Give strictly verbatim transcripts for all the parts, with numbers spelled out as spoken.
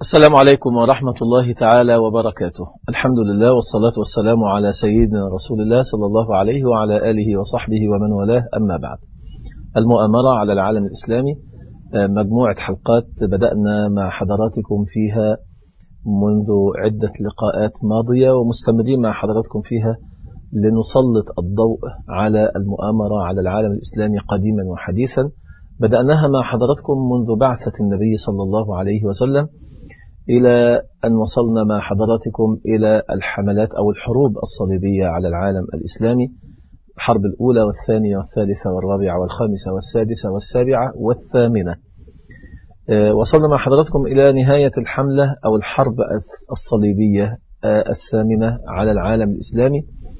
السلام عليكم ورحمة الله تعالى وبركاته. الحمد لله والصلاة والسلام على سيدنا رسول الله صلى الله عليه وعلى آله وصحبه ومن والاه، أما بعد. المؤامرة على العالم الإسلامي، مجموعة حلقات بدأنا مع حضراتكم فيها منذ عدة لقاءات ماضية، ومستمرين مع حضراتكم فيها لنسلط الضوء على المؤامرة على العالم الإسلامي قديما وحديثا. بدأناها مع حضراتكم منذ بعثة النبي صلى الله عليه وسلم، إلى أن وصلنا مع حضراتكم إلى الحملات أو الحروب الصليبية على العالم الإسلامي، الحرب الأولى والثانية والثالثة والرابعة والخامسة والسادسة والسابعة والثامنة. وصلنا مع حضراتكم إلى نهاية الحملة أو الحرب الصليبية الثامنة على العالم الإسلامي.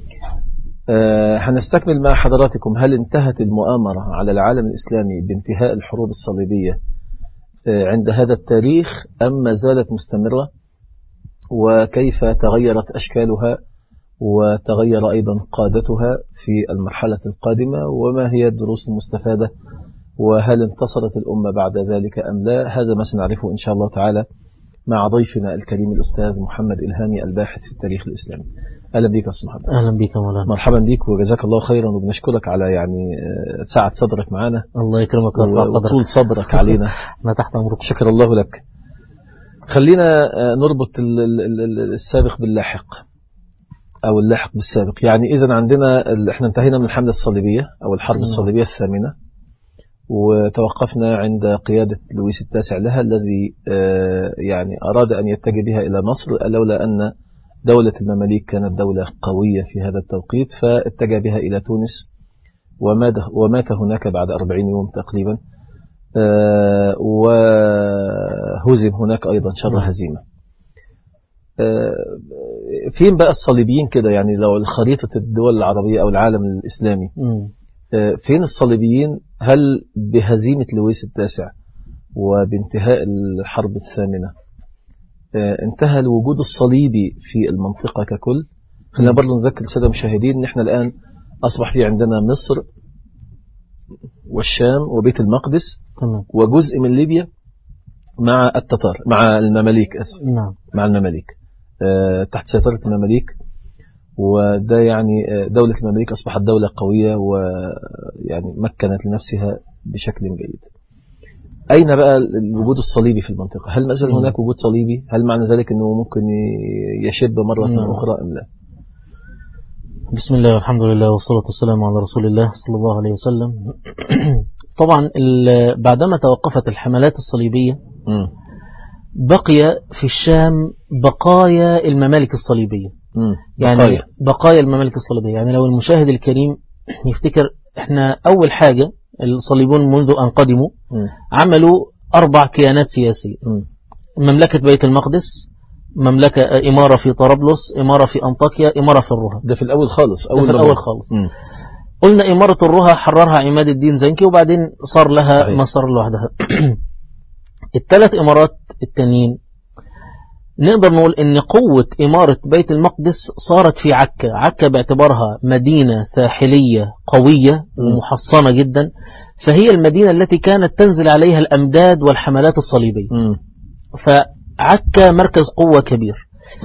هنستكمل مع حضراتكم هل انتهت المؤامرة على العالم الإسلامي بانتهاء الحروب الصليبية عند هذا التاريخ أم ما زالت مستمرة، وكيف تغيرت أشكالها وتغير أيضا قادتها في المرحلة القادمة، وما هي الدروس المستفادة، وهل انتصرت الأمة بعد ذلك أم لا. هذا ما سنعرفه إن شاء الله تعالى مع ضيفنا الكريم الأستاذ محمد إلهامي، الباحث في التاريخ الإسلامي. أهلا بك أستاذ محمد. أهلا بك مولانا. مرحبا بك وجزاك الله خيرا، وبنشكرك على يعني سعة صدرك معنا. الله يكرمك وطول صبرك علينا. أنا تحت أمرك. شكر الله لك. خلينا نربط السابق باللاحق أو اللاحق بالسابق. يعني إذن عندنا احنا انتهينا من الحملة الصليبية أو الحرب الصليبية الثامنة، وتوقفنا عند قيادة لويس التاسع لها، الذي يعني أراد أن يتجه بها إلى مصر، لولا أن دولة المماليك كانت دولة قوية في هذا التوقيت، فاتجه بها إلى تونس ومات هناك بعد أربعين يوم تقريبا، وهزم هناك أيضا شر هزيمة. فين بقى الصليبيين كده؟ يعني لو خريطة الدول العربية أو العالم الإسلامي، فين الصليبيين؟ هل بهزيمة لويس التاسع وبانتهاء الحرب الثامنة انتهى الوجود الصليبي في المنطقة ككل؟ خلينا برضو نذكر السادة المشاهدين ان احنا الآن أصبح في عندنا مصر والشام وبيت المقدس وجزء من ليبيا مع التتار، مع المماليك أسف. نعم. مع المماليك أه تحت سيطرة المماليك، وده يعني دولة المماليك أصبحت دولة قوية ويعني مكنت لنفسها بشكل جيد. أين بقى الوجود الصليبي في المنطقة؟ هل ما زال هناك وجود صليبي؟ هل معنى ذلك أنه ممكن يشب مرة مم. أخرى أم لا؟ بسم الله والحمد لله والصلاة والسلام على رسول الله صلى الله عليه وسلم. طبعا بعدما توقفت الحملات الصليبية م. بقي في الشام بقايا الممالك الصليبية. م. يعني بقايا. بقايا الممالك الصليبية. يعني لو المشاهد الكريم يفتكر، احنا أول حاجة الصليبون منذ أن قدموا م. عملوا أربع كيانات سياسية: م. مملكة بيت المقدس، مملكة إمارة في طرابلس، إمارة في أنطاكيا، إمارة في الرها. ده في الأول خالص. أول, في الأول خالص. م. قلنا إمارة الرها حررها عماد الدين زنكي، وبعدين صار لها مصر لوحدها. الثلاث إمارات التانيين نقدر نقول إن قوة إمارة بيت المقدس صارت في عكا. عكا باعتبارها مدينة ساحلية قوية ومحصنة جدا، فهي المدينة التي كانت تنزل عليها الأمداد والحملات الصليبية. م. فعكا مركز قوة كبير،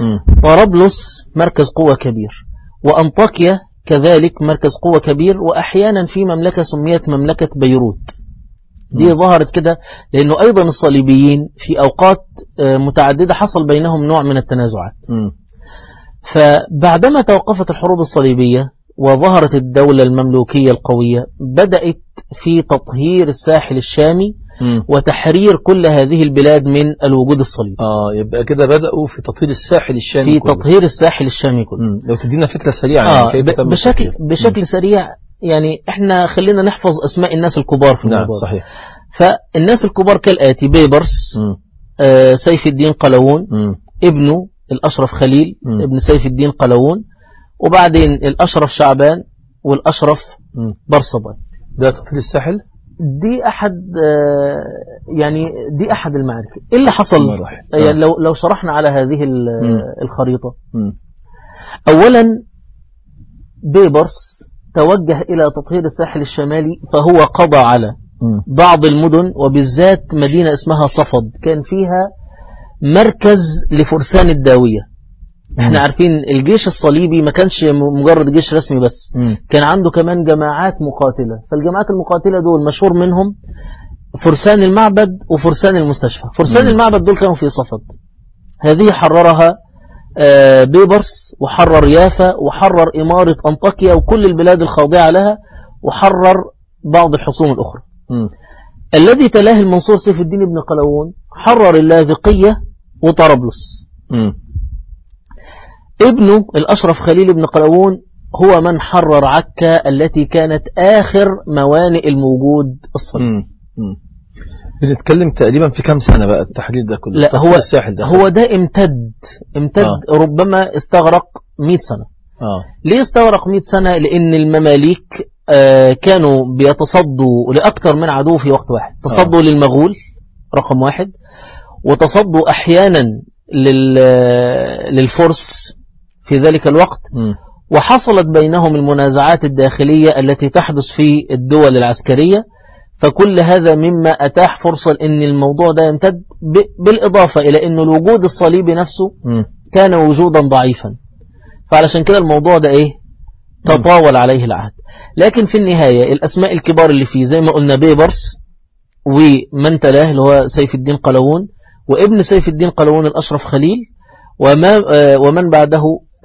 طرابلس مركز قوة كبير، وأنطاكيا كذلك مركز قوة كبير، وأحيانا في مملكة سميت مملكة بيروت. دي ظهرت كده لأنه أيضا الصليبيين في أوقات متعددة حصل بينهم نوع من التنازعات. م. فبعدما توقفت الحروب الصليبية وظهرت الدولة المملوكية القوية، بدأت في تطهير الساحل الشامي م. وتحرير كل هذه البلاد من الوجود الصليبي. آه يبقى كده بدأوا في تطهير الساحل الشامي في كله. تطهير الساحل الشامي كله. لو تدينا فكرة سريعة. آه يعني بشكل, بشكل سريع. يعني احنا خلينا نحفظ اسماء الناس الكبار في الموضوع. نعم صحيح. فالناس الكبار كالآتي: بيبرس، آه سيف الدين قلاوون، م. ابنه الأشرف خليل، م. ابن سيف الدين قلاوون، وبعدين الأشرف شعبان، والأشرف برصبان. ده تطهير الساحل. دي أحد آه يعني دي أحد المعارك. إيه اللي حصل؟ يعني لو لو شرحنا على هذه م. الخريطة. م. أولا بيبرس توجه إلى تطهير الساحل الشمالي، فهو قضى على بعض المدن، وبالذات مدينة اسمها صفد كان فيها مركز لفرسان الداوية. احنا عارفين الجيش الصليبي ما كانش مجرد جيش رسمي بس، م. كان عنده كمان جماعات مقاتلة. فالجماعات المقاتلة دول مشهور منهم فرسان المعبد وفرسان المستشفى. فرسان م. المعبد دول كانوا في صفد، هذه حررها بيبرس، وحرر يافا، وحرر إمارة أنطاكيا وكل البلاد الخاضعة لها، وحرر بعض الحصون الأخرى. م. الذي تلاه المنصور سيف الدين بن قلاوون حرر اللاذقية وطرابلس. م. ابنه الأشرف خليل بن قلاوون هو من حرر عكا التي كانت آخر موانئ الموجود الصليبي. بنتكلم تقريبا في كم سنة بقى التحرير ده كله؟ لا هو الساحل ده هو ده امتد امتد آه. ربما استغرق مئة سنة. آه. ليه استغرق مئة سنة؟ لأن المماليك آه كانوا بيتصدوا لأكثر من عدو في وقت واحد. تصدوا آه. للمغول رقم واحد، وتصدوا أحيانا للفرس في ذلك الوقت. م. وحصلت بينهم المنازعات الداخلية التي تحدث في الدول العسكرية. فكل هذا مما أتاح فرصة أن الموضوع ده يمتد، بالإضافة إلى أن الوجود الصليبي نفسه م. كان وجودا ضعيفا. فعلشان كده الموضوع ده إيه تطاول عليه العهد. لكن في النهاية الأسماء الكبار اللي فيه زي ما قلنا بيبرس ومن تلاه اللي هو سيف الدين قلاوون، وابن سيف الدين قلاوون الأشرف خليل، وما ومن بعده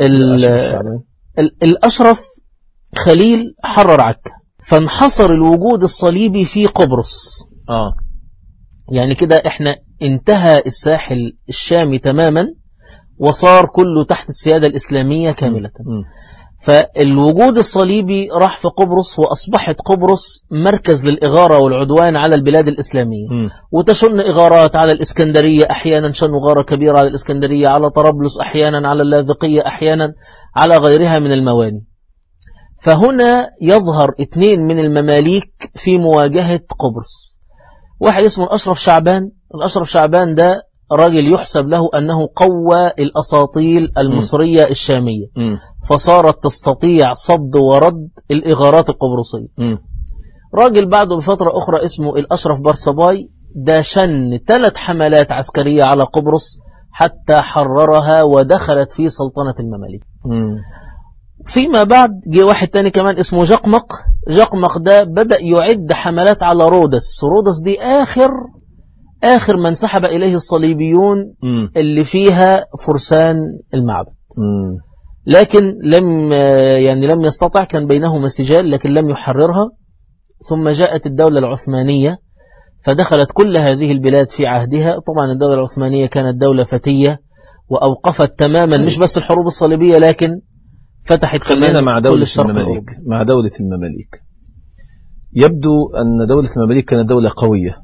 الأشرف خليل حرر عكا. فانحصر الوجود الصليبي في قبرص. آه. يعني كده احنا انتهى الساحل الشامي تماما وصار كله تحت السيادة الإسلامية كاملة. م. فالوجود الصليبي راح في قبرص، وأصبحت قبرص مركز للإغارة والعدوان على البلاد الإسلامية. م. وتشن إغارات على الإسكندرية، أحيانا شنوا غارة كبيرة على الإسكندرية، على طرابلس أحيانا، على اللاذقية أحيانا، على غيرها من المواني. فهنا يظهر اثنين من المماليك في مواجهة قبرص. واحد اسمه الأشرف شعبان. الأشرف شعبان ده راجل يحسب له أنه قوى الأساطيل المصرية م. الشامية، م. فصارت تستطيع صد ورد الإغارات القبرصية. م. راجل بعده بفترة أخرى اسمه الأشرف برصباي، ده شن ثلاث حملات عسكرية على قبرص حتى حررها ودخلت في سلطنة المماليك. م. فيما بعد جه واحد تاني كمان اسمه جقمق. جقمق ده بدأ يعد حملات على رودس. رودس دي آخر آخر من سحب إليه الصليبيون م. اللي فيها فرسان المعبد. م. لكن لم يعني لم يستطع، كان بينهما سجال لكن لم يحررها. ثم جاءت الدولة العثمانية فدخلت كل هذه البلاد في عهدها. طبعا الدولة العثمانية كانت دولة فتية وأوقفت تماما مش بس الحروب الصليبية، لكن فتحت خلينا مع دولة المماليك. مع دولة المماليك يبدو أن دولة المماليك كانت دولة قوية،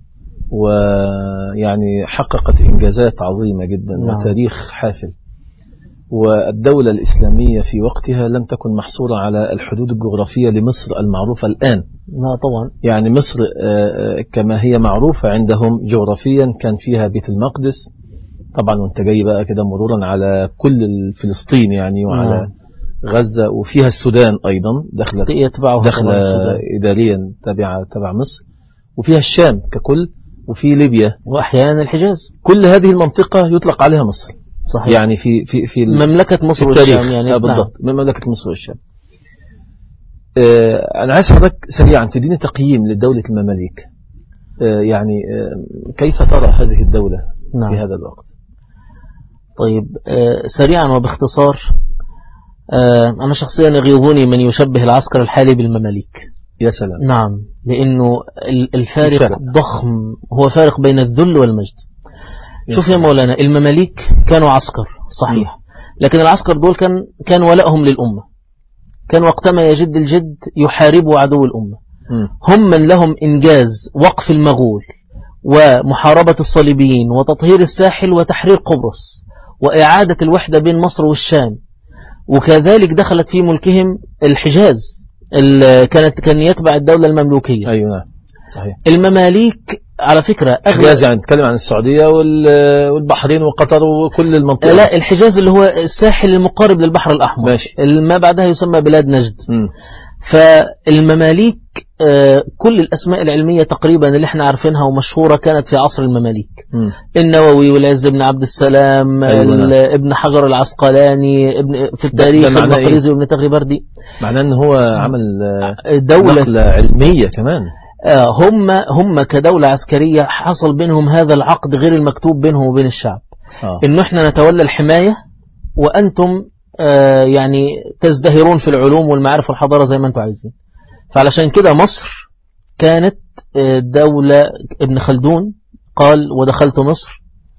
ويعني حققت إنجازات عظيمة جدا. نعم. وتاريخ حافل. والدولة الإسلامية في وقتها لم تكن محصورة على الحدود الجغرافية لمصر المعروفة الآن. لا طبعا. يعني مصر كما هي معروفة عندهم جغرافيا كان فيها بيت المقدس طبعا، وانت جاي بقى كده مرورا على كل فلسطين يعني، وعلى نعم. غزة، وفيها السودان أيضا دخلت دخل إداريا تبع تبع مصر، وفيها الشام ككل، وفي ليبيا، وأحيانا الحجاز. كل هذه المنطقة يطلق عليها مصر. صحيح. يعني في في في مملكة مصر والشام يعني. آه بالضبط. نعم. مملكة مصر والشام. آه أنا عايز حضرتك سريعا تديني تقييم لدولة المماليك. آه يعني آه كيف ترى هذه الدولة نعم. في هذا الوقت؟ طيب آه سريعا وباختصار، آه أنا شخصيا يغيظني من يشبه العسكر الحالي بالمماليك. يا سلام. نعم، لأنه الفارق الفرق. ضخم، هو فارق بين الذل والمجد. شوف يا مولانا، المماليك كانوا عسكر صحيح، م. لكن العسكر دول كان كان ولائهم للأمة. كان وقتما يجد الجد يحاربوا عدو الأمة. م. هم من لهم إنجاز وقف المغول ومحاربة الصليبيين وتطهير الساحل وتحرير قبرص وإعادة الوحدة بين مصر والشام، وكذلك دخلت في ملكهم الحجاز كانت كان يتبع الدولة المملوكية. أيوة صحيح. المماليك على فكرة الحجاز يعني نتكلم عن السعودية والبحرين وقطر وكل المنطقة. لا، الحجاز اللي هو الساحل المقارب للبحر الأحمر. ماشي. ما بعدها يسمى بلاد نجد. م. فالمماليك آه كل الأسماء العلمية تقريبا اللي احنا عارفينها ومشهورة كانت في عصر المماليك. م. النووي والعز بن عبد السلام، أيوة. ابن حجر العسقلاني، ابن في التاريخ المقريزي، وابن تغريبردي. معناه ان هو عمل دولة نقلة علمية كمان. آه هم هم كدولة عسكرية حصل بينهم هذا العقد غير المكتوب بينهم وبين الشعب. آه. انه احنا نتولى الحماية وانتم آه يعني تزدهرون في العلوم والمعارف والحضارة زي ما انتم عايزين. فعلشان كده مصر كانت دولة. ابن خلدون قال: ودخلت مصر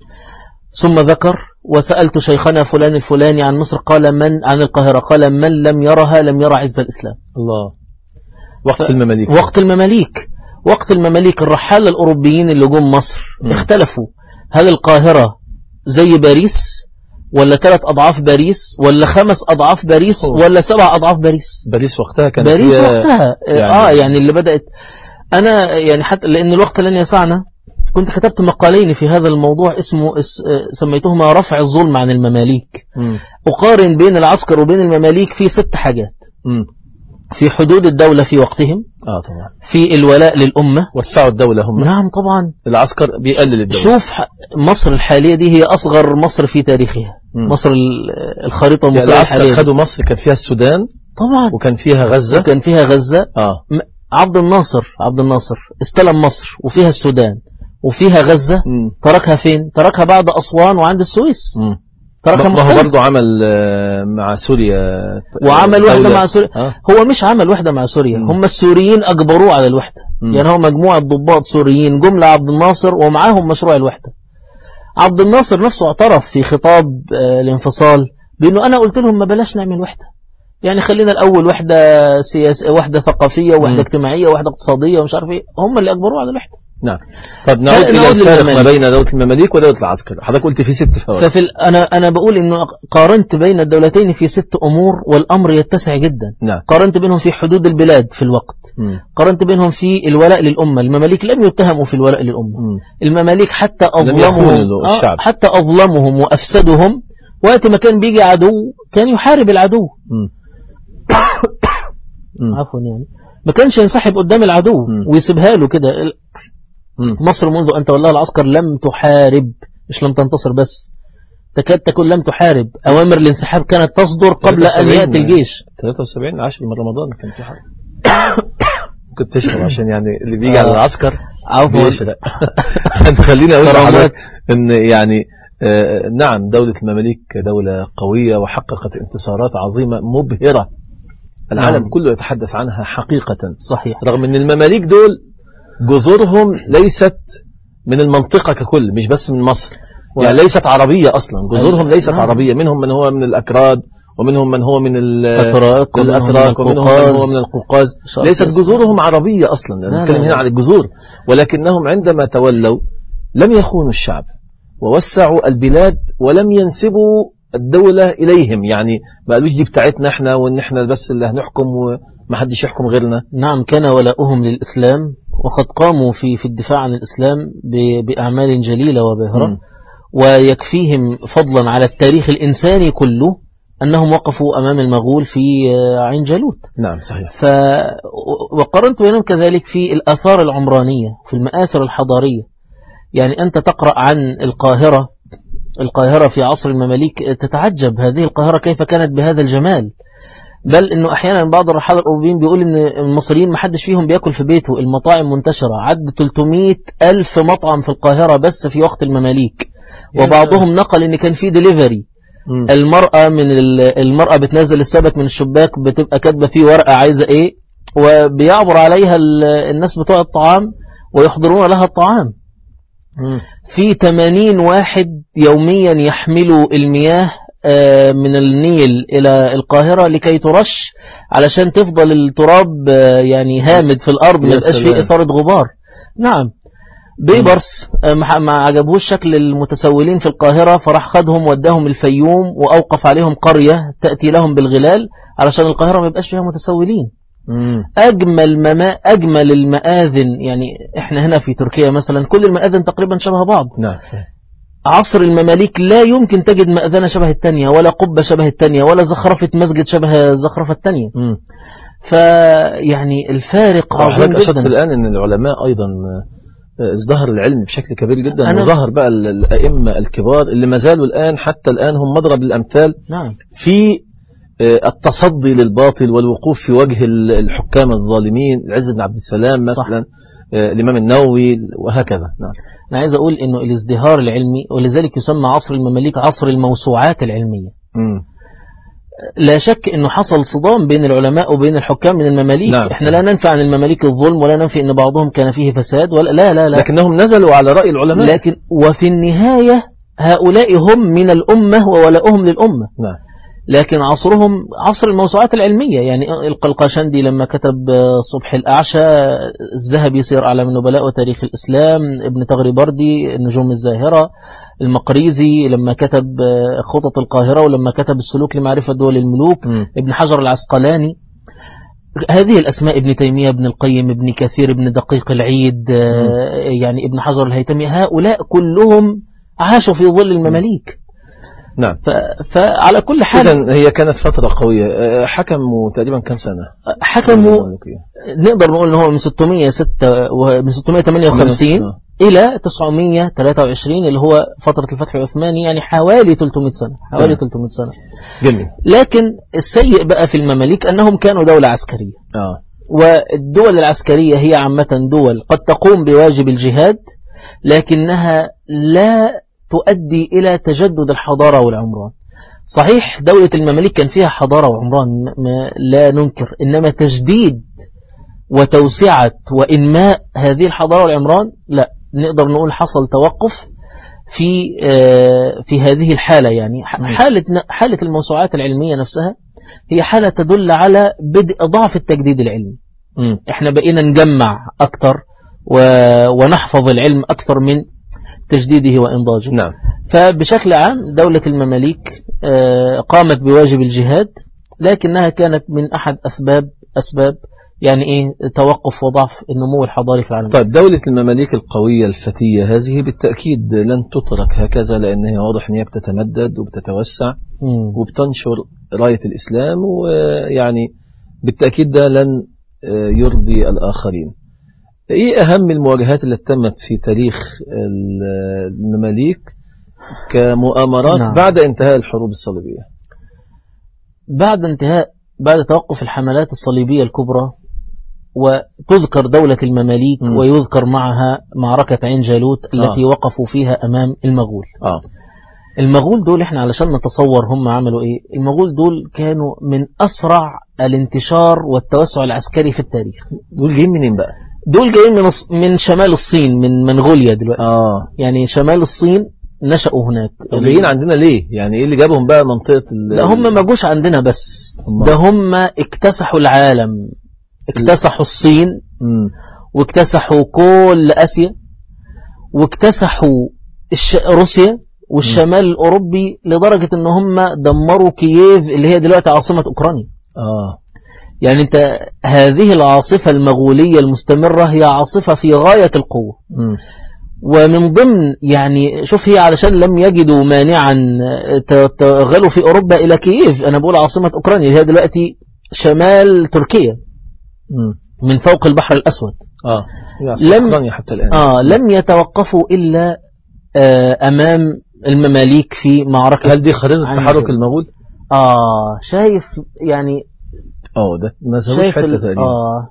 ثم ذكر: وسألت شيخنا فلان الفلاني عن مصر، قال: من عن القاهرة، قال: من لم يرها لم يرى عز الإسلام. الله. وقت ف... المماليك وقت المماليك وقت المماليك الرحالة الأوروبيين اللي جم مصر م. اختلفوا، هل القاهرة زي باريس ولا ثلاث أضعاف باريس ولا خمس أضعاف باريس أوه. ولا سبع أضعاف باريس. باريس وقتها كانت باريس وقتها يعني آه يعني اللي بدأت. أنا يعني حتى لأن الوقت لن يسعنا كنت كتبت مقالين في هذا الموضوع اسمه اس... سميتهما رفع الظلم عن المماليك. م. أقارن بين العسكر وبين المماليك في ست حاجات. م. في حدود الدولة في وقتهم، آه طبعا. في الولاء للأمة، وسعوا الدولة هم. نعم طبعا. العسكر بيقلل الدولة. شوف مصر الحالية دي هي أصغر مصر في تاريخها. م. مصر الخريطة المصرية يعني العسكر خدوا مصر كان فيها السودان طبعا، وكان فيها غزة وكان فيها غزة. آه. عبد الناصر عبد الناصر استلم مصر وفيها السودان وفيها غزة. م. تركها فين؟ تركها بعد أسوان وعند السويس. م. ما هو برضه عمل مع سوريا وعمل وحدة مع سوريا. آه. هو مش عمل وحدة مع سوريا، م. هم السوريين أجبروه على الوحدة. م. يعني هو مجموعة ضباط سوريين جملة عبد الناصر ومعاهم مشروع الوحدة. عبد الناصر نفسه اعترف في خطاب الانفصال بأنه أنا قلت لهم ما بلاش نعمل وحدة، يعني خلينا الأول وحدة سياسية، وحدة ثقافية، ووحدة اجتماعية، ووحدة اقتصادية ومش عارف ايه. هم اللي أجبروه على الوحدة. نعم. طب نعود إلى الفارق ما بين دولة المماليك ودولة العسكر. حضرتك قلت في ست فوارق. ففي أنا أنا بقول إنه قارنت بين الدولتين في ست أمور والأمر يتسع جدا. نعم. قارنت بينهم في حدود البلاد في الوقت. م. قارنت بينهم في الولاء للأمة. المماليك لم يتهموا في الولاء للأمة. م. المماليك حتى أظلمهم آه حتى أظلمهم وأفسدهم. وقت ما كان بيجي عدو كان يحارب العدو. عفوا يعني ما كانش ينسحب قدام العدو م. ويسيبها له كده. مصر منذ أن تولها العسكر لم تحارب، مش لم تنتصر بس، تكاد تكون لم تحارب. أوامر الانسحاب كانت تصدر قبل أن يأتي الجيش. ثلاثة وسبعين عشر من رمضان كان في حرب. كنت تشرب عشان يعني اللي بيجي على العسكر بيشرق. خليني أقول لحضرتك إن يعني آه نعم دولة المماليك دولة قوية وحققت انتصارات عظيمة مبهرة. العالم نعم. كله يتحدث عنها حقيقة. صحيح. رغم أن المماليك دول جذورهم ليست من المنطقة ككل، مش بس من مصر، يعني ليست عربية أصلا. جذورهم ليست نعم. عربية. منهم من هو من الأكراد، ومنهم من هو من الأتراك، الأتراك ومنهم من هو من القوقاز. ليست جذورهم عربية أصلا. نتكلم هنا عن الجذور، ولكنهم عندما تولوا لم يخونوا الشعب ووسعوا البلاد ولم ينسبوا الدولة إليهم. يعني ما قالوش دي بتاعتنا احنا وان احنا بس اللي هنحكم وما حدش يحكم غيرنا. نعم كان ولاؤهم للإسلام، وقد قاموا في في الدفاع عن الإسلام بأعمال جليلة وباهرة. م. ويكفيهم فضلا على التاريخ الإنساني كله أنهم وقفوا أمام المغول في عين جالوت. نعم صحيح. ف... وقارنت بينهم كذلك في الآثار العمرانية، في المآثر الحضارية. يعني أنت تقرأ عن القاهرة القاهرة في عصر المماليك تتعجب هذه القاهرة كيف كانت بهذا الجمال. بل انه احيانا بعض الرحالة الاوروبيين بيقول ان المصريين ما حدش فيهم بياكل في بيته، المطاعم منتشرة. عد ثلاثمائة ألف مطعم في القاهرة بس في وقت المماليك. وبعضهم نقل ان كان في ديليفري. المرأة من المرأة بتنزل السبت من الشباك، بتبقى كاتبة فيه ورقة عايزة ايه، وبيعبر عليها الناس بتوع الطعام ويحضرون لها الطعام. في ثمانين واحد يوميا يحملوا المياه من النيل إلى القاهرة لكي ترش، علشان تفضل التراب يعني هامد في الأرض، ما يبقاش فيه إثارة غبار. نعم. بيبرس ما عجبوش شكل المتسولين في القاهرة، فراح خدهم وداهم الفيوم وأوقف عليهم قرية تأتي لهم بالغلال علشان القاهرة ما يبقاش فيها متسولين. أجمل مما أجمل المآذن، يعني إحنا هنا في تركيا مثلا كل المآذن تقريبا شبه بعض. نعم. عصر المماليك لا يمكن تجد مأذنة شبه التانية، ولا قبة شبه التانية، ولا زخرفة مسجد شبه زخرفة التانية. م. فيعني الفارق عظيم جدا. أشرت الآن أن العلماء أيضا ازدهر العلم بشكل كبير جدا، وظهر بقى الأئمة الكبار اللي ما زالوا الآن حتى الآن هم مضرب الأمثال نعم. في التصدي للباطل والوقوف في وجه الحكام الظالمين، العز بن عبد السلام مثلا، صح. الإمام النووي وهكذا. نعم. أنا عايز أقول إنه الازدهار العلمي، ولذلك يسمى عصر المماليك عصر الموسوعات العلمية. م. لا شك إنه حصل صدام بين العلماء وبين الحكام من المماليك. نعم. إحنا لا ننفي عن المماليك الظلم، ولا ننفي إن بعضهم كان فيه فساد، ولا لا لا لا لكنهم نزلوا على رأي العلماء. لكن وفي النهاية هؤلاء هم من الأمة وولاؤهم للأمة. نعم. لكن عصرهم عصر الموسوعات العلمية. يعني القلقاشندي لما كتب صبح الأعشى، الذهبي سير أعلام النبلاء وتاريخ الإسلام، ابن تغريبردي النجوم الزاهرة، المقريزي لما كتب خطط القاهرة، ولما كتب السلوك لمعرفة دول الملوك، م. ابن حجر العسقلاني، هذه الأسماء، ابن تيمية، ابن القيم، ابن كثير، ابن دقيق العيد، م. يعني ابن حجر الهيتمي، هؤلاء كلهم عاشوا في ظل المماليك. نعم. فعلى كل حال إذن هي كانت فترة قوية. حكموا تقريبا كم سنة؟ حكموا نقدر نقول إنه هو من ستمائة وثمانية وخمسين آه. إلى تسعمائة وثلاثة وعشرين اللي هو فترة الفتح العثماني، يعني حوالي ثلاثمائة سنة، حوالي آه. ثلاثمائة سنة. جميل. لكن السيء بقى في المماليك أنهم كانوا دولة عسكرية. آه. والدول العسكرية هي عامة دول قد تقوم بواجب الجهاد، لكنها لا تؤدي إلى تجدد الحضارة والعمران. صحيح دولة المماليك كان فيها حضارة وعمران، ما لا ننكر، إنما تجديد وتوسعة وإنماء هذه الحضارة والعمران لا، نقدر نقول حصل توقف في في هذه الحالة. يعني حالة حالة الموسوعات العلمية نفسها هي حالة تدل على بدء ضعف التجديد العلمي. م. احنا بقينا نجمع أكثر ونحفظ العلم أكثر من تجديده وإنضاجه. نعم. فبشكل عام دولة المماليك قامت بواجب الجهاد، لكنها كانت من أحد أسباب أسباب يعني إيه توقف وضعف النمو الحضاري في العالم. طيب دولة المماليك القوية الفتية هذه بالتأكيد لن تترك هكذا، لأنها واضح أنها بتتمدد وبتتوسع م. وبتنشر راية الإسلام، ويعني بالتأكيد ده لن يرضي الآخرين. ايه اهم المواجهات اللي تمت في تاريخ المماليك كمؤامرات نعم. بعد انتهاء الحروب الصليبية؟ بعد انتهاء بعد توقف الحملات الصليبية الكبرى، وتذكر دولة المماليك م. ويذكر معها معركة عين جالوت التي آه. وقفوا فيها أمام المغول. آه. المغول دول احنا علشان نتصور هم عملوا ايه. المغول دول كانوا من أسرع الانتشار والتوسع العسكري في التاريخ. دول جايين منين بقى؟ دول جايين من من شمال الصين، من منغوليا دلوقتي. آه. يعني شمال الصين نشأوا هناك. جايين عندنا ليه؟ يعني ايه اللي جابهم بقى منطقة لا هم ما جوش عندنا بس هم. ده هم اكتسحوا العالم، اكتسحوا الصين م. واكتسحوا كل آسيا، واكتسحوا الش... روسيا والشمال م. الأوروبي، لدرجة ان هم دمروا كييف اللي هي دلوقتي عاصمة أوكرانيا. آه. يعني انت هذه العاصفة المغولية المستمرة هي عاصفة في غاية القوة. م. ومن ضمن يعني شوف هي علشان لم يجدوا مانعا تغلوا في أوروبا إلى كييف، أنا بقول عاصمة أوكرانيا اللي هي دلوقتي شمال تركيا م. من فوق البحر الأسود. آه. لم أوكرانيا حتى الآن. آه لم يتوقفوا إلا آه أمام المماليك في معركة. هل دي خريطة تحرك المغول؟ آه شايف يعني اه ده ما سويش حتى تقريبا. اه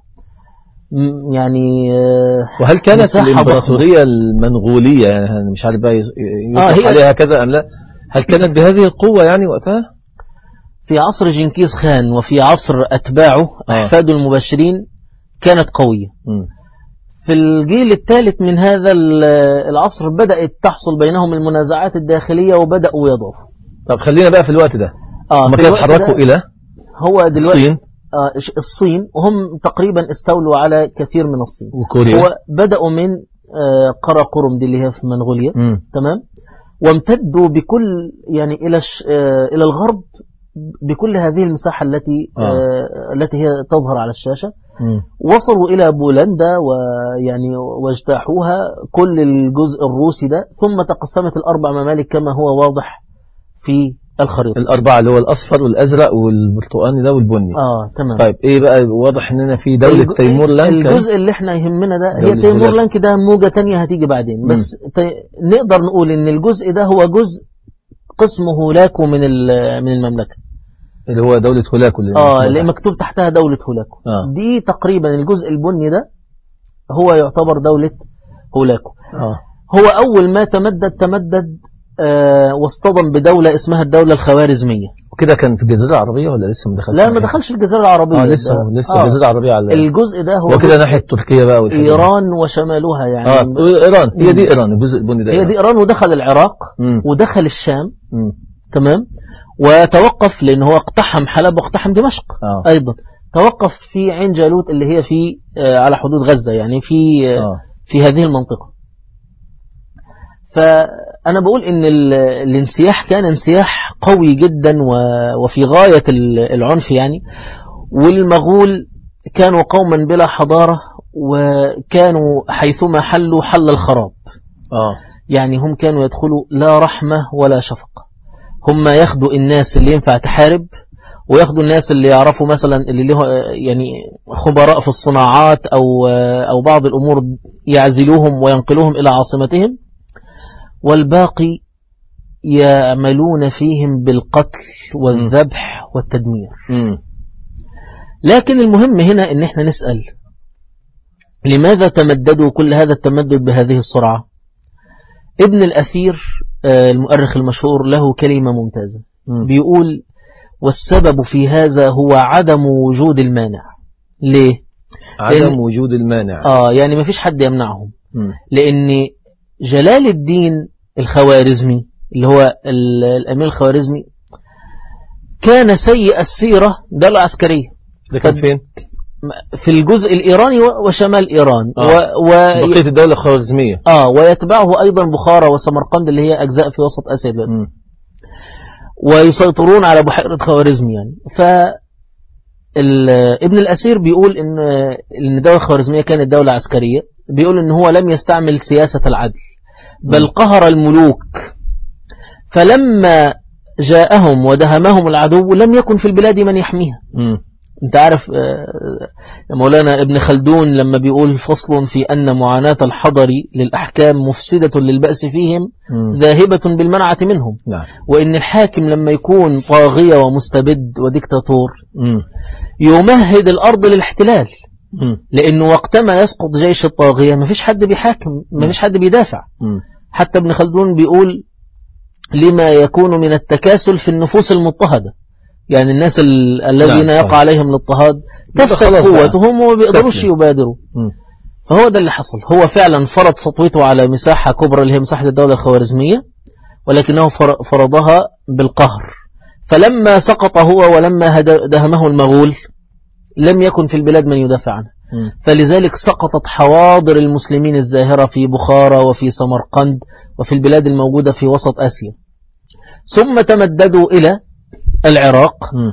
يعني آه وهل كانت الامبراطوريه المنغوليه يعني مش عارف بقى يطلق آه عليها كذا ام لا، هل كانت بهذه القوه يعني وقتها؟ في عصر جنكيز خان وفي عصر اتباعه آه. احفاده المبشرين كانت قويه. م. في الجيل الثالث من هذا العصر بدات تحصل بينهم المنازعات الداخليه وبداوا يضعفوا. طب خلينا بقى في الوقت ده اه هم كانوا اتحركوا الى هو دلوقتي الصين. آه الصين وهم تقريبا استولوا على كثير من الصين وكوريا. هو بدأوا من آه قراقرم دي اللي هي في منغوليا. م. تمام. وامتدوا بكل يعني إلى آه إلى الغرب بكل هذه المساحة التي آه. آه التي هي تظهر على الشاشة. م. وصلوا إلى بولندا ويعني واجتاحوها كل الجزء الروسي ده، ثم تقسمت الأربع ممالك كما هو واضح في الخريطة الأربعة اللي هو الأصفر والأزرق والبرتقاني ده والبني. اه تمام. طيب إيه بقى؟ واضح إننا في دولة تيمور لانك. الجزء اللي إحنا يهمنا ده هي تيمور لانك، ده موجة تانية هتيجي بعدين. م. بس نقدر نقول إن الجزء ده هو جزء قسم هولاكو من من المملكة، اللي هو دولة هولاكو اللي اه اللي مكتوب تحتها دولة هولاكو. آه. دي تقريبا الجزء البني ده هو يعتبر دولة هولاكو. آه. هو أول ما تمدد تمدد آه واصطدم بدولة اسمها الدولة الخوارزمية. وكده كان في الجزيرة العربية ولا لسه ما دخلش؟ لا ما دخلش الجزيرة العربية. اه لسه لسه آه. الجزيرة العربية على الجزء ده هو وكده ناحية تركيا بقى إيران وشمالها يعني. اه إيران هي دي إيران، الجزء البني ده هي دي إيران، ودخل العراق م. ودخل الشام. م. تمام. وتوقف لأن هو اقتحم حلب واقتحم دمشق. آه. أيضا توقف في عين جالوت اللي هي في آه على حدود غزة، يعني في آه آه. في هذه المنطقة. فأنا بقول إن الانسياح كان انسياح قوي جدا وفي غاية العنف يعني. والمغول كانوا قوما بلا حضارة، وكانوا حيثما حلوا حل الخراب. آه. يعني هم كانوا يدخلوا لا رحمة ولا شفقة. هم ياخدوا الناس اللي ينفع تحارب، وياخدوا الناس اللي يعرفوا مثلا اللي له يعني خبراء في الصناعات أو أو بعض الأمور، يعزلوهم وينقلوهم إلى عاصمتهم، والباقي يعملون فيهم بالقتل والذبح والتدمير. م. لكن المهم هنا ان احنا نسأل لماذا تمددوا كل هذا التمدد بهذه السرعة؟ ابن الأثير المؤرخ المشهور له كلمة ممتازة. م. بيقول والسبب في هذا هو عدم وجود المانع. ليه؟ عدم وجود المانع آه يعني ما فيش حد يمنعهم. م. لأن جلال الدين الخوارزمي اللي هو الأمير الخوارزمي كان سيء السيرة دولة عسكرية. ده كان فين؟ في الجزء الإيراني وشمال إيران. آه. و... و... بقية الدولة الخوارزمية. آه ويتبعه أيضا بخارى وسمرقند اللي هي أجزاء في وسط آسيا دلوقتي، ويسيطرون على بحيرة خوارزم يعني. ف ابن الأثير بيقول إن إن الدولة الخوارزمية كانت دولة عسكرية. بيقول إن هو لم يستعمل سياسة العدل، بل قهر الملوك. فلما جاءهم ودهمهم العدو لم يكن في البلاد من يحميها. م. انت عارف مولانا ابن خلدون لما بيقول فصل في أن معاناة الحضر للأحكام مفسدة للبأس فيهم م. ذاهبة بالمنعة منهم. نعم. وإن الحاكم لما يكون طاغية ومستبد وديكتاتور م. يمهد الأرض للاحتلال. م. لأنه وقتما يسقط جيش الطاغية ما فيش حد بيحاكم، ما فيش حد بيدافع. م. حتى ابن خلدون بيقول لما يكون من التكاسل في النفوس المضطهدة، يعني الناس الذين يقع عليهم الاضطهاد تفسد قوتهم وما بيقدروش يبادروا. م. فهو ده اللي حصل. هو فعلا فرض سطوته على مساحة كبرى اللي هي مساحة الدولة الخوارزمية، ولكنه فرضها بالقهر. فلما سقط هو ولما دهمه المغول لم يكن في البلاد من يدافع عنه. م. فلذلك سقطت حواضر المسلمين الزاهرة في بخارى وفي سمرقند وفي البلاد الموجودة في وسط آسيا. ثم تمددوا إلى العراق م.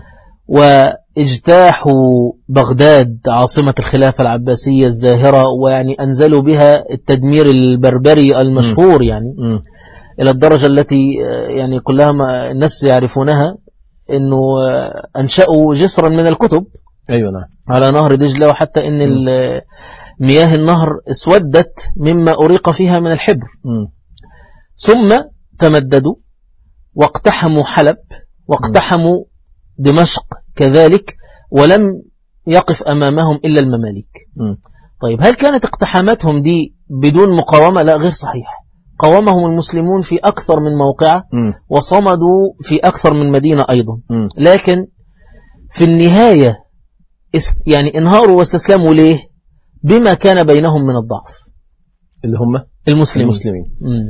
واجتاحوا بغداد عاصمة الخلافة العباسية الزاهرة، ويعني أنزلوا بها التدمير البربري المشهور م. يعني م. إلى الدرجة التي يعني كلها ما الناس يعرفونها، أنه أنشأوا جسرا من الكتب. أيوة نعم. على نهر دجلة، وحتى أن مياه النهر اسودت مما أريق فيها من الحبر. م. ثم تمددوا واقتحموا حلب واقتحموا دمشق كذلك، ولم يقف أمامهم إلا المماليك. م. طيب هل كانت اقتحاماتهم دي بدون مقاومة؟ لا، غير صحيح. قاومهم المسلمون في أكثر من موقعة م. وصمدوا في أكثر من مدينة أيضا. م. لكن في النهاية يعني انهاروا واستسلموا. ليه؟ بما كان بينهم من الضعف، اللي هم المسلمين. المسلمين.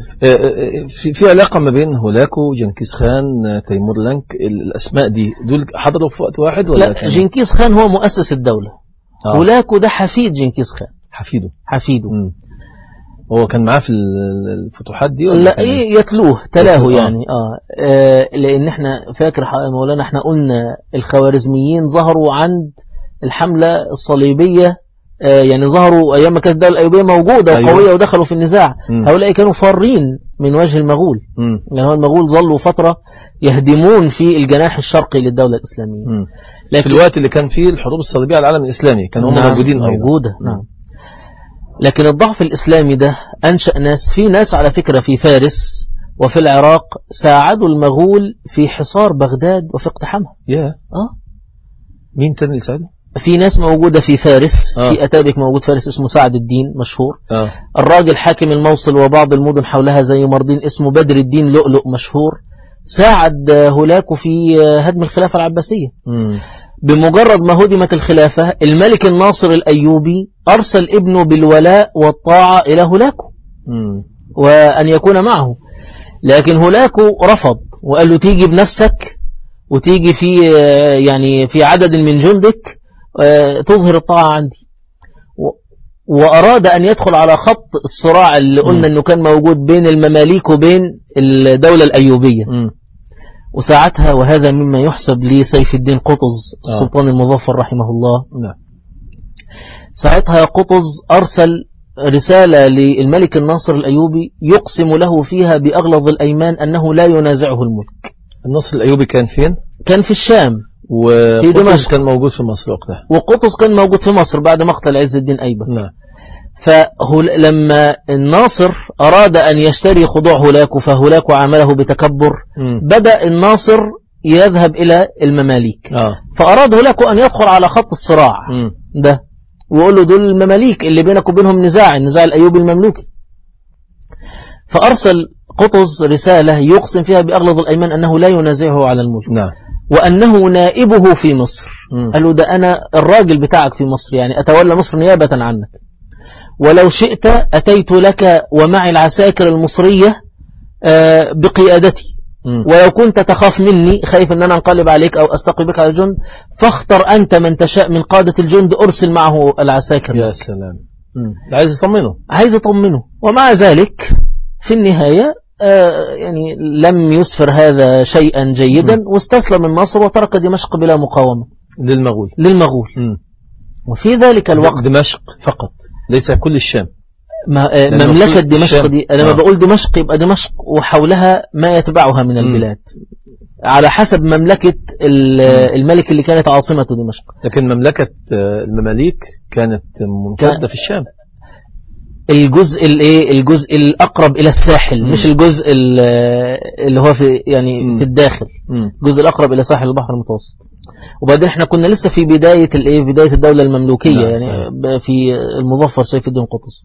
في في علاقة ما بين هولاكو، جنكيز خان، تيمور لانك، الأسماء دي دول حضروا في وقت واحد ولا؟ لا، جنكيز خان هو مؤسس الدولة. آه. هولاكو ده حفيد جنكيز خان. حفيده حفيده مم. هو كان معاه في الفتوحات دي ولا لا؟ ايه يتلوه تلاه يعني. آه. آه لأن احنا فاكر مولانا احنا قلنا الخوارزميين ظهروا عند الحملة الصليبية. يعني ظهروا أيام ما كانت الدولة الأيوبية موجودة وقوية. أيوة. ودخلوا في النزاع. م. هؤلاء كانوا فارين من وجه المغول. م. يعني هو المغول ظلوا فترة يهدمون في الجناح الشرقي للدولة الإسلامية. م. لكن في الوقت اللي كان فيه الحروب الصليبية على العالم الإسلامي كانوا هم نعم موجودين أيضا. موجودة نعم. لكن الضعف الإسلامي ده أنشأ ناس، في ناس على فكرة في فارس وفي العراق ساعدوا المغول في حصار بغداد وفي اقتحامها. يا آه مين تاني يساعده؟ في ناس موجودة في فارس. آه. في أتابك موجود فارس اسمه سعد الدين مشهور. آه. الراجل حاكم الموصل وبعض المدن حولها زي مردين اسمه بدر الدين لؤلؤ مشهور، ساعد هولاكو في هدم الخلافة العباسية. م. بمجرد ما هدمت الخلافة الملك الناصر الأيوبي أرسل ابنه بالولاء والطاعة إلى هولاكو م. وأن يكون معه، لكن هولاكو رفض وقال له تيجي بنفسك وتيجي في يعني في عدد من جندك تظهر الطاعة عندي. وأراد أن يدخل على خط الصراع اللي قلنا أنه كان موجود بين المماليك وبين الدولة الأيوبية. م. وساعتها، وهذا مما يحسب لسيف الدين قطز السلطان المظفر رحمه الله، نعم. ساعتها قطز أرسل رسالة للملك الناصر الأيوبي يقسم له فيها بأغلظ الأيمان أنه لا ينازعه الملك. النصر الأيوبي كان فين؟ كان في الشام، وقطز كان موجود في مصر وقتها. وقطز كان موجود في مصر بعد مقتل عز الدين أيبك. نعم. فلما الناصر أراد أن يشتري خضوع هولاكو فهولاكو عامله بتكبر، م. بدأ الناصر يذهب إلى المماليك. آه. فأراد هولاكو أن يدخل على خط الصراع م. ده ويقول له دول المماليك اللي بينك وبينهم نزاع، النزاع الأيوبي المملوكي. فأرسل قطز رسالة يقسم فيها بأغلظ الأيمان أنه لا ينازعه على الملك. نعم. وأنه نائبه في مصر. م. قال له ده أنا الراجل بتاعك في مصر، يعني أتولى مصر نيابة عنك، ولو شئت أتيت لك ومعي العساكر المصرية بقيادتي، م. ولو كنت تخاف مني خايف أن أنا أنقلب عليك أو أستقي بك على الجند فاختر أنت من تشاء من قادة الجند أرسل معه العساكر. يا سلام. م. عايز يطمنه عايز يطمنه ومع ذلك في النهاية يعني لم يسفر هذا شيئا جيدا، م. واستسلم النصر وترك دمشق بلا مقاومة للمغول للمغول م. وفي ذلك الوقت دمشق فقط ليس كل الشام. مملكة دمشق دي أنا ما بقول دمشق يبقى دمشق وحولها ما يتبعها من البلاد م. على حسب مملكة الملك اللي كانت عاصمة دمشق. لكن مملكة المماليك كانت ممتدة كان في الشام. الجزء الايه الجزء الاقرب الى الساحل، م. مش الجزء اللي هو في يعني م. في الداخل، الجزء الاقرب الى ساحل البحر المتوسط. وبعدين احنا كنا لسه في بداية الايه بداية الدولة المملوكية، نعم. يعني صحيح. في المظفر سيف الدين قطز.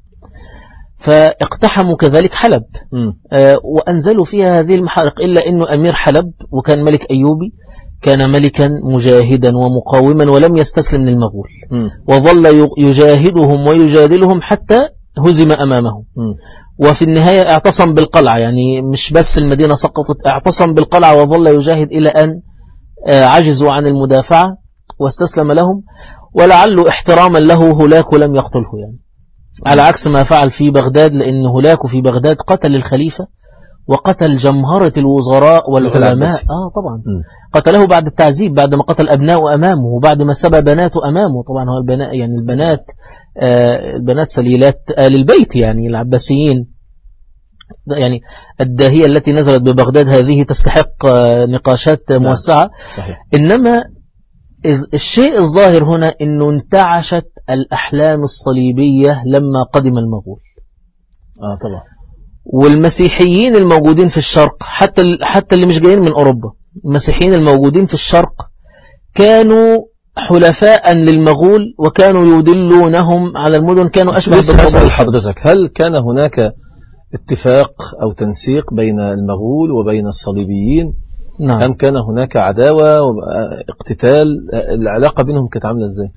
فاقتحموا كذلك حلب آه وانزلوا فيها هذه المحارق، الا انه امير حلب وكان ملك ايوبي كان ملكا مجاهدا ومقاوما ولم يستسلم للمغول، م. وظل يجاهدهم ويجادلهم حتى هزم أمامه. م. وفي النهاية اعتصم بالقلعة، يعني مش بس المدينة سقطت، اعتصم بالقلعة وظل يجاهد إلى أن عجزوا عن المدافعة واستسلم لهم، ولعله احتراما له هولاكو لم يقتله، يعني م. على عكس ما فعل في بغداد، لأن هولاكو في بغداد قتل الخليفة وقتل جمهرة الوزراء والعلماء. آه طبعا م. قتله بعد التعذيب، بعد ما قتل أبناءه أمامه وبعد ما سبى بناته أمامه. طبعا هو البناء يعني البنات آه البنات سليلات آل البيت، يعني العباسيين، يعني الداهية التي نزلت ببغداد هذه تستحق آه نقاشات موسعة. صحيح. إنما الشيء الظاهر هنا أنه انتعشت الأحلام الصليبية لما قدم المغول. آه طبعا. والمسيحيين الموجودين في الشرق، حتى حتى اللي مش جايين من أوروبا، المسيحيين الموجودين في الشرق كانوا حلفاء للمغول وكانوا يدلونهم على المدن، كانوا أشبه بالمغول. حضرتك هل كان هناك اتفاق أو تنسيق بين المغول وبين الصليبيين؟ نعم. أم كان هناك عداوة واقتتال؟ العلاقة بينهم كانت عاملة إزاي؟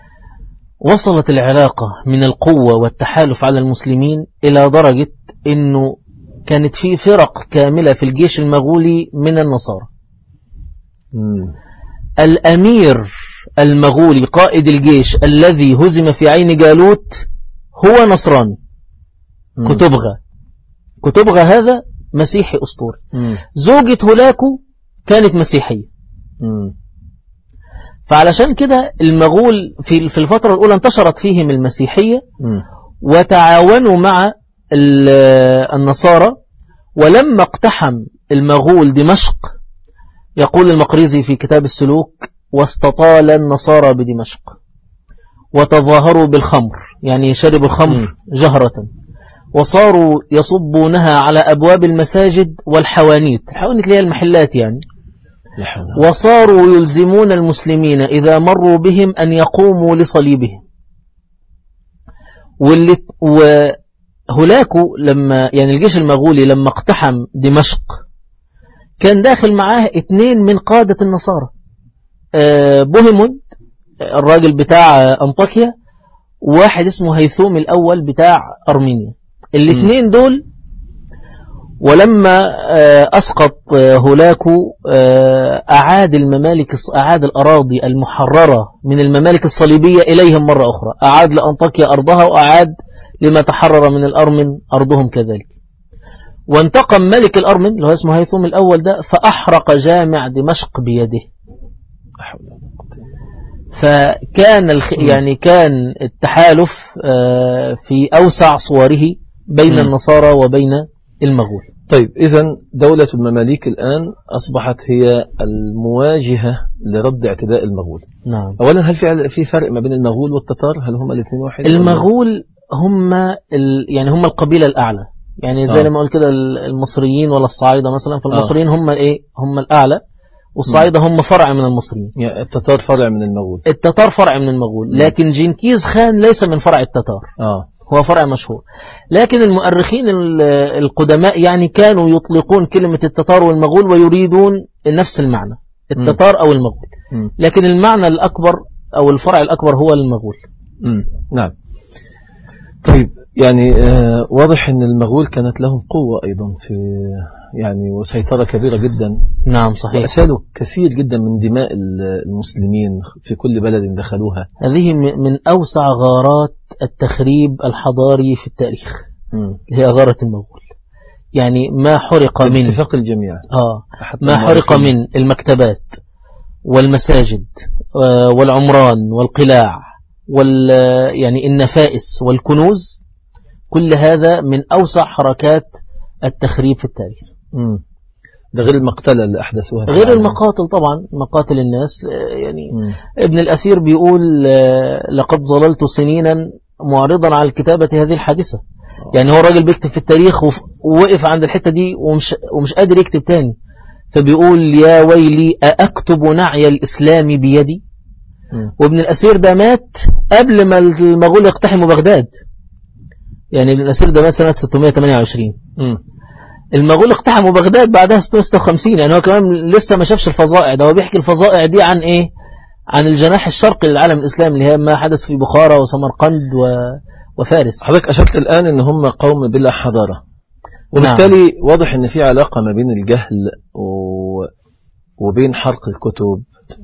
وصلت العلاقة من القوة والتحالف على المسلمين إلى درجة أنه كانت في فرق كاملة في الجيش المغولي من النصارى. م. الأمير المغولي قائد الجيش الذي هزم في عين جالوت هو نصراني، م. كتبغى كتبغى هذا مسيحي أسطوري. زوجة هولاكو كانت مسيحية. م. فعلشان كده المغول في في الفترة الأولى انتشرت فيهم المسيحية، م. وتعاونوا مع النصارى ولما اقتحم المغول دمشق، يقول المقريزي في كتاب السلوك: واستطال النصارى بدمشق وتظاهروا بالخمر، يعني شربوا الخمر جهرة، وصاروا يصبونها على أبواب المساجد والحوانيت، الحوانيت اللي هي المحلات يعني، وصاروا يلزمون المسلمين إذا مروا بهم أن يقوموا لصليبهم. واللي وهلاكوا لما يعني الجيش المغولي لما اقتحم دمشق كان داخل معاه اتنين من قادة النصارى، بوهيموند الراجل بتاع أنطاكيا، وواحد اسمه هيثوم الأول بتاع أرمينيا. الاثنين دول ولما أسقط هولاكو أعاد الممالك أعاد الأراضي المحررة من الممالك الصليبية إليهم مرة أخرى، أعاد لأنطاكيا أرضها، وأعاد لما تحرر من الأرمن أرضهم كذلك. وانتقم ملك الأرمن اللي هو اسمه هيثوم الأول ده، فأحرق جامع دمشق بيده. فكان الخ... يعني كان التحالف في أوسع صوره بين النصارى وبين المغول. طيب، إذن دولة المماليك الآن أصبحت هي المواجهة لرد اعتداء المغول. نعم. أولا، هل في في فرق ما بين المغول والتتار؟ هل هم الاثنين واحد؟ المغول هم ال... يعني هم القبيلة الأعلى، يعني زي آه. لما قلت كده المصريين ولا الصعايدة مثلا، فالمصريين آه. هم إيه هم الأعلى، والصعايدة هم فرع من المصريين. يعني التتار فرع من المغول. التتار فرع من المغول، لكن جنكيز خان ليس من فرع التتار. آه. هو فرع مشهور. لكن المؤرخين القدماء يعني كانوا يطلقون كلمة التتار والمغول ويريدون نفس المعنى، التتار أو المغول، لكن المعنى الأكبر أو الفرع الأكبر هو المغول. مم. نعم. طيب، يعني آه واضح أن المغول كانت لهم قوة أيضا في يعني وسيطرة كبيرة جدا. نعم صحيح. وأسالوا كثير جدا من دماء المسلمين في كل بلد دخلوها. هذه من أوسع غارات التخريب الحضاري في التاريخ. م. هي غارة المغول. يعني ما حرق من اتفاق الجميع. آه ما حرق من المكتبات والمساجد والعمران والقلاع وال يعني النفائس والكنوز، كل هذا من أوسع حركات التخريب في التاريخ. مم. ده غير المقتلة اللي أحدثوها، غير المقاتل طبعا، مقاتل الناس يعني. مم. ابن الأثير بيقول: لقد ظللت سنينا معرضا على الكتابة هذه الحادثة. أوه. يعني هو راجل بيكتب في التاريخ ووقف عند الحتة دي ومش, ومش قادر يكتب تاني، فبيقول: يا ويلي أأكتب نعي الإسلام بيدي. مم. وابن الأثير ده مات قبل ما المغول يقتحموا بغداد، يعني ابن الأثير ده مات سنة ستمائة وثمانية وعشرين. م. المغول اقتحموا بغداد بعدها ستمائة وستة وخمسين، يعني هو كمان لسه ما شافش الفظائع ده. هو بيحكي الفظائع دي عن ايه؟ عن الجناح الشرقي للعالم الإسلامي، اللي هي ما حدث في بخارى وسمرقند و... وفارس. حضرتك أشرت الآن ان هم قوم بلا حضارة، وبالتالي نعم. واضح ان في علاقة ما بين الجهل و... وبين حرق الكتب،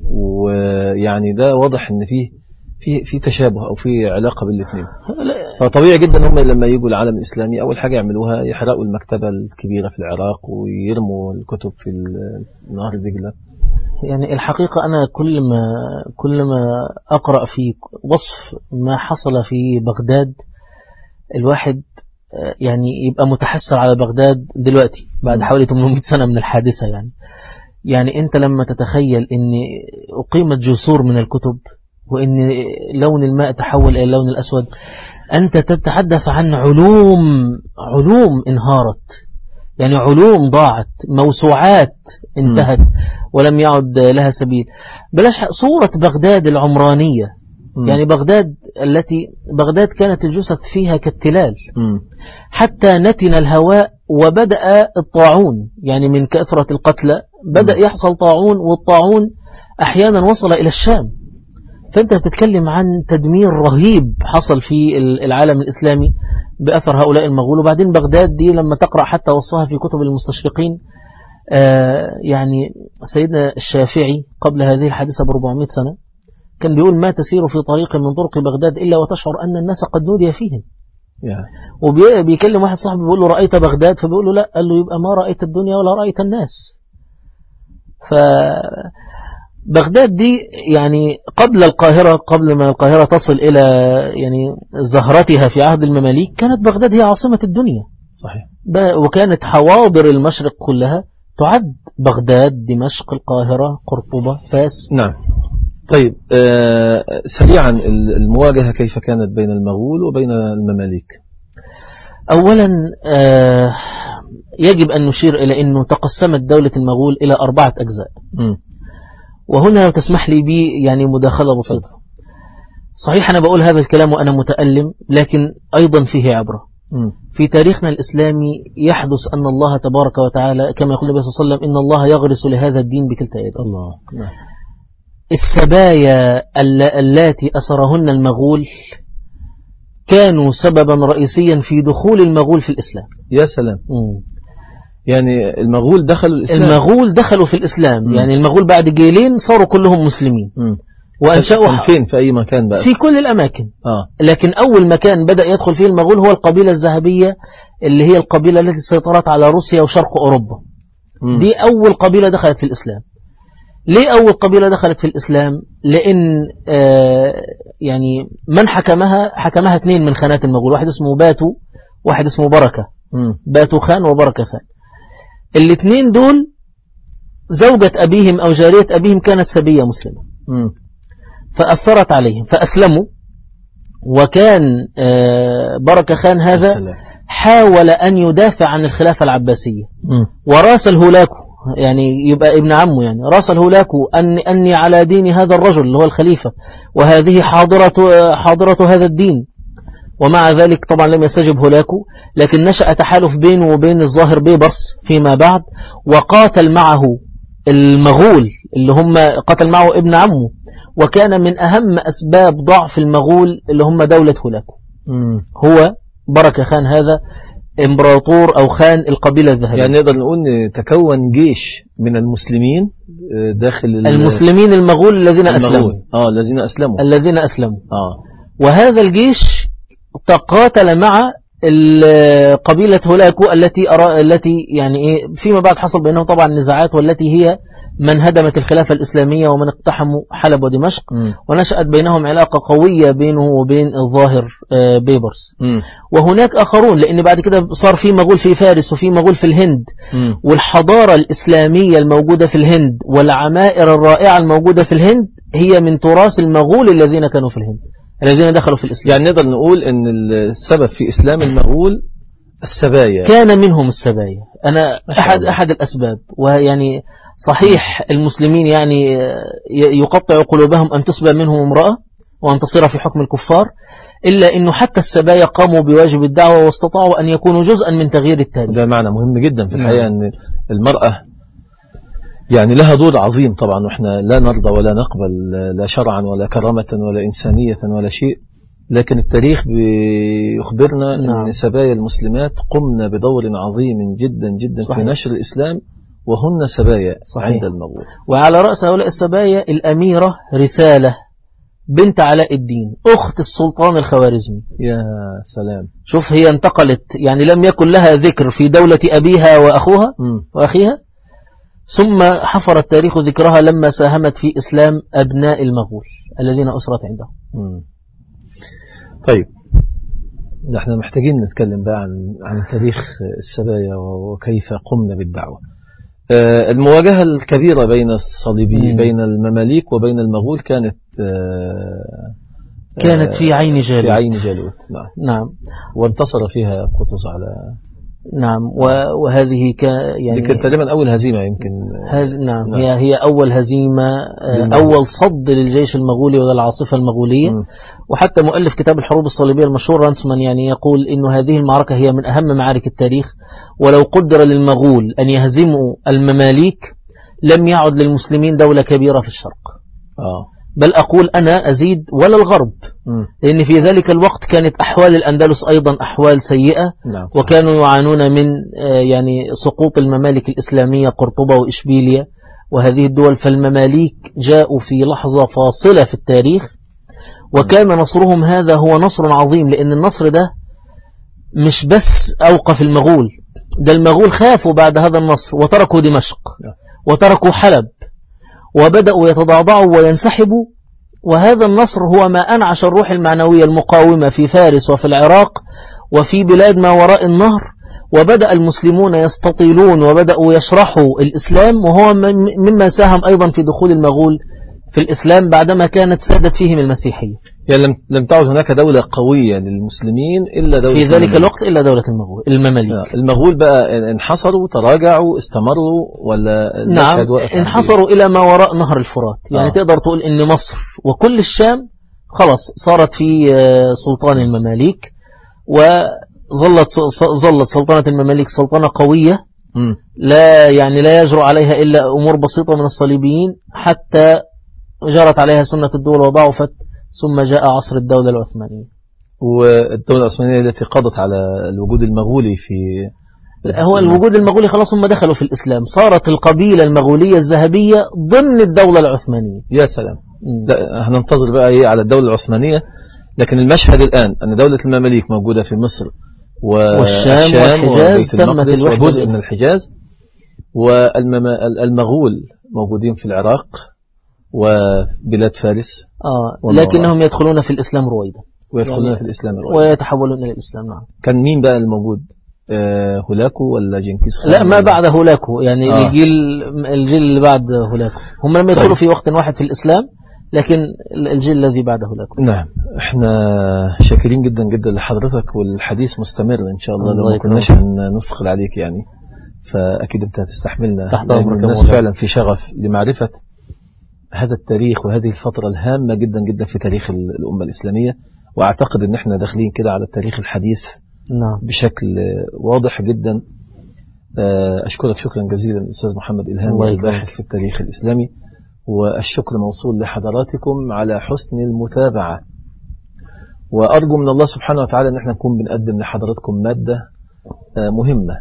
ويعني ده واضح ان فيه في في تشابه او في علاقه بين الاثنين. فطبيعي جدا هم لما يجوا العالم الاسلامي اول حاجه يعملوها يحرقوا المكتبه الكبيره في العراق ويرموا الكتب في نهر دجله. يعني الحقيقه انا كل ما كل ما اقرا في وصف ما حصل في بغداد، الواحد يعني يبقى متحسر على بغداد دلوقتي بعد حوالي ثمانمائة سنه من الحادثه. يعني يعني انت لما تتخيل ان اقيمت جسور من الكتب، وإن لون الماء تحول إلى اللون الأسود، أنت تتحدث عن علوم علوم انهارت، يعني علوم ضاعت، موسوعات انتهت م. ولم يعد لها سبيل. بلاش صورة بغداد العمرانية، م. يعني بغداد التي بغداد كانت الجثث فيها كالتلال، م. حتى نتن الهواء وبدأ الطاعون، يعني من كثرة القتلى بدأ م. يحصل طاعون، والطاعون أحيانا وصل إلى الشام. فأنت بتتكلم عن تدمير رهيب حصل في العالم الإسلامي بأثر هؤلاء المغول. وبعدين بغداد دي لما تقرأ حتى وصفها في كتب المستشرقين، آه يعني سيدنا الشافعي قبل هذه الحادثة بربعمائة سنة كان بيقول: ما تسير في طريق من طرق بغداد إلا وتشعر أن الناس قد نودي فيهم. yeah. وبيكلم واحد صاحبي بيقول له: رأيت بغداد؟ فبيقول له: لا. قال له: يبقى ما رأيت الدنيا ولا رأيت الناس. ف بغداد دي يعني قبل القاهرة، قبل ما القاهرة تصل إلى يعني زهرتها في عهد المماليك، كانت بغداد هي عاصمة الدنيا. صحيح. وكانت حواضر المشرق كلها تعد بغداد، دمشق، القاهرة، قرطبة، فاس. نعم. طيب آه سريعا المواجهة كيف كانت بين المغول وبين المماليك؟ أولا آه يجب أن نشير إلى أنه تقسمت دولة المغول إلى أربعة أجزاء. م. وهنا لو تسمح لي بي يعني مداخلة بسيطة. صحيح أنا بقول هذا الكلام وأنا متألم، لكن أيضا فيه عبرة. م. في تاريخنا الإسلامي يحدث أن الله تبارك وتعالى كما يقول النبي صلى الله عليه وسلم إن الله يغرس لهذا الدين بكلتا يد. الله. نعم. السبايا اللاتي أسرهن المغول كانوا سببا رئيسيا في دخول المغول في الإسلام. يا سلام. م. يعني المغول دخلوا الإسلام. المغول دخلوا في الإسلام. م. يعني المغول بعد جيلين صاروا كلهم مسلمين. م. وأنشأوا فين في أي مكان بقى؟ في كل الأماكن. آه. لكن أول مكان بدأ يدخل فيه المغول هو القبيلة الذهبية اللي هي القبيلة التي سيطرت على روسيا وشرق أوروبا. م. دي أول قبيلة دخلت في الإسلام. ليه أول قبيلة دخلت في الإسلام؟ لأن آه يعني من حكمها حكمها اثنين من خانات المغول، واحد اسمه باتو واحد اسمه بركة. م. باتو خان وبركة خان. الاثنين دول زوجة أبيهم أو جارية أبيهم كانت سبية مسلمة. م. فأثرت عليهم فأسلموا. وكان آه بركة خان هذا السلام. حاول أن يدافع عن الخلافة العباسية. م. وراسل هولاكو يعني يبقى ابن عمه، يعني راسل هولاكو أن أني على دين هذا الرجل اللي هو الخليفة، وهذه حاضرة حاضرة هذا الدين. ومع ذلك طبعا لم يستجب هولاكو، لكن نشأ تحالف بينه وبين الظاهر بيبرس فيما بعد، وقاتل معه المغول اللي هم قتل معه ابن عمه، وكان من أهم أسباب ضعف المغول اللي هم دولة هولاكو. م. هو بركة خان هذا امبراطور أو خان القبيلة الذهبية. يعني نقدر نقول تكون جيش من المسلمين داخل المسلمين المغول الذين المغول. أسلموا آه الذين أسلموا الذين أسلموا آه. وهذا الجيش تقاتل مع قبيلة هولاكو التي أرى التي يعني إيه فيما بعد حصل بينهم طبعا نزاعات، والتي هي من هدمت الخلافة الإسلامية ومن اقتحموا حلب ودمشق. م. ونشأت بينهم علاقة قوية بينه وبين الظاهر بيبرس. م. وهناك آخرون، لأن بعد كده صار في مغول في فارس وفي مغول في الهند. م. والحضارة الإسلامية الموجودة في الهند والعمائر الرائعة الموجودة في الهند هي من تراث المغول الذين كانوا في الهند الذين دخلوا في الإسلام. يعني نقدر نقول أن السبب في إسلام المغول السبايا، كان منهم السبايا. أنا أحد أحد الأسباب. ويعني صحيح المسلمين يعني يقطع قلوبهم أن تسبى منهم امرأة وأن تصير في حكم الكفار، إلا أنه حتى السبايا قاموا بواجب الدعوة واستطاعوا أن يكونوا جزءا من تغيير التاريخ. ده معنى مهم جدا في الحقيقة، أن المرأة يعني لها دور عظيم طبعا، وإحنا لا نرضى ولا نقبل لا شرعا ولا كرامة ولا إنسانية ولا شيء، لكن التاريخ بيخبرنا نعم. أن سبايا المسلمات قمنا بدور عظيم جدا جدا صحيح. في نشر الإسلام، وهن سبايا صحيح. عند المغول. وعلى رأس هؤلاء السبايا الأميرة رسالة بنت علاء الدين أخت السلطان الخوارزمي. يا سلام. شوف هي انتقلت، يعني لم يكن لها ذكر في دولة أبيها وأخوها م. وأخيها، ثم حفر التاريخ ذكرها لما ساهمت في إسلام أبناء المغول الذين أسرت عندهم. م. طيب نحن محتاجين نتكلم بقى عن عن تاريخ السبايا وكيف قمنا بالدعوة. المواجهة الكبيرة بين الصليبي بين المماليك وبين المغول كانت كانت في عين جالوت. في عين جالوت نعم. نعم. وانتصر فيها قطز على نعم. وهذه ك يعني كانت تقريبا أول هزيمة يمكن. هذ... نعم. نعم هي هي أول هزيمة، أول صد للجيش المغولي وللعاصفة المغولية. م. وحتى مؤلف كتاب الحروب الصليبية المشهور رانسمان يعني يقول إنه هذه المعركة هي من أهم معارك التاريخ، ولو قدر للمغول أن يهزموا المماليك لم يعد للمسلمين دولة كبيرة في الشرق. آه. بل أقول أنا أزيد ولا الغرب. م. لأن في ذلك الوقت كانت أحوال الأندلس أيضا أحوال سيئة. نعم. وكانوا يعانون من يعني سقوط الممالك الإسلامية قرطبة وإشبيلية وهذه الدول. فالمماليك جاءوا في لحظة فاصلة في التاريخ، وكان نصرهم هذا هو نصر عظيم، لأن النصر ده مش بس أوقف المغول، ده المغول خافوا بعد هذا النصر وتركوا دمشق وتركوا حلب وبدأوا يتضعضعوا وينسحبوا. وهذا النصر هو ما أنعش الروح المعنوية المقاومة في فارس وفي العراق وفي بلاد ما وراء النهر، وبدأ المسلمون يستطيلون وبدأوا يشرحوا الإسلام، وهو مما ساهم أيضا في دخول المغول في الإسلام بعدما كانت سادت فيهم المسيحية. يعني لم لم تعد هناك دولة قوية للمسلمين إلا دولة في ذلك المماليك. الوقت إلا دولة المغول المماليك. المغول بقى انحصروا، تراجعوا، استمروا، ولا نعم انحصروا إلى ما وراء نهر الفرات. يعني آه. تقدر تقول إن مصر وكل الشام خلاص صارت في سلطان المماليك، وظلت ظلت سلطنة المماليك سلطنة قوية م. لا يعني لا يجرؤ عليها إلا أمور بسيطة من الصليبيين، حتى جرت عليها سنة الدولة وضعفت، ثم جاء عصر الدولة العثمانية. والدولة العثمانية التي قضت على الوجود المغولي في هو الوجود المغولي خلاص هم دخلوا في الإسلام، صارت القبيلة المغولية الذهبية ضمن الدولة العثمانية. يا سلام. لا هننتظر بقى ايه على الدولة العثمانية، لكن المشهد الآن أن دولة المماليك موجودة في مصر والشام والحجاز، تمت وجزء من الحجاز، والمغول موجودين في العراق وبلاد فارس. آه لكنهم يدخلون في الإسلام رويدا ويدخلون يعني في الإسلام رويدا ويتحولون إلى الإسلام. نعم. كان مين بقى الموجود؟ آه هولاكو ولا جنكيز خان؟ لا ما بعد هولاكو، يعني آه. الجيل الجيل اللي بعد هولاكو هم لم يدخلوا طيب. في وقت واحد في الإسلام، لكن الجيل الذي بعد هولاكو. نعم. احنا شاكرين جدا جدا لحضرتك، والحديث مستمر إن شاء الله. لو ما كناش نثقل عليك يعني، فأكيد أنت هتستحملنا. الناس فعلا في شغف لمعرفة هذا التاريخ وهذه الفترة الهامة جدا جدا في تاريخ الأمة الإسلامية، وأعتقد أن احنا داخلين كده على التاريخ الحديث نعم. بشكل واضح جدا. أشكرك شكرا جزيلا أستاذ محمد إلهام، الباحث في التاريخ الإسلامي، والشكر موصول لحضراتكم على حسن المتابعة، وأرجو من الله سبحانه وتعالى أن احنا نكون بنقدم لحضراتكم مادة مهمة،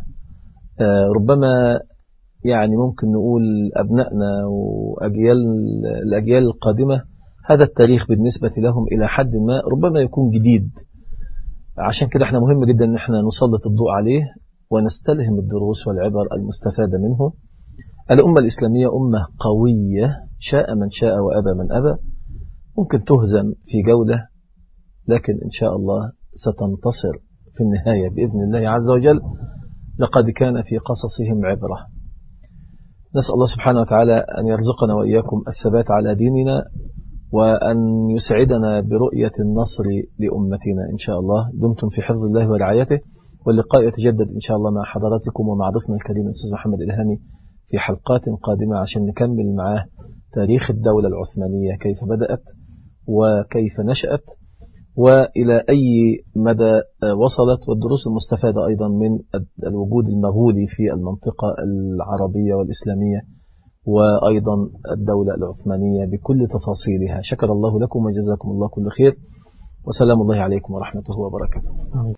ربما يعني ممكن نقول أبنائنا وأجيال الأجيال القادمة هذا التاريخ بالنسبة لهم إلى حد ما ربما يكون جديد. عشان كده احنا مهم جدا ان احنا نسلط الضوء عليه ونستلهم الدروس والعبر المستفادة منه. الأمة الإسلامية أمة قوية، شاء من شاء وأبى من أبى، ممكن تهزم في جولة، لكن إن شاء الله ستنتصر في النهاية بإذن الله عز وجل. لقد كان في قصصهم عبرة. نسأل الله سبحانه وتعالى أن يرزقنا وإياكم الثبات على ديننا، وأن يسعدنا برؤية النصر لأمتنا إن شاء الله. دمتم في حفظ الله ورعايته، واللقاء يتجدد إن شاء الله مع حضراتكم ومع ضيفنا الكريم الأستاذ محمد إلهامي في حلقات قادمة عشان نكمل معاه تاريخ الدولة العثمانية، كيف بدأت وكيف نشأت وإلى أي مدى وصلت، والدروس المستفادة أيضا من الوجود المغولي في المنطقة العربية والإسلامية، وأيضا الدولة العثمانية بكل تفاصيلها. شكر الله لكم وجزاكم الله كل خير، وسلام الله عليكم ورحمته وبركاته.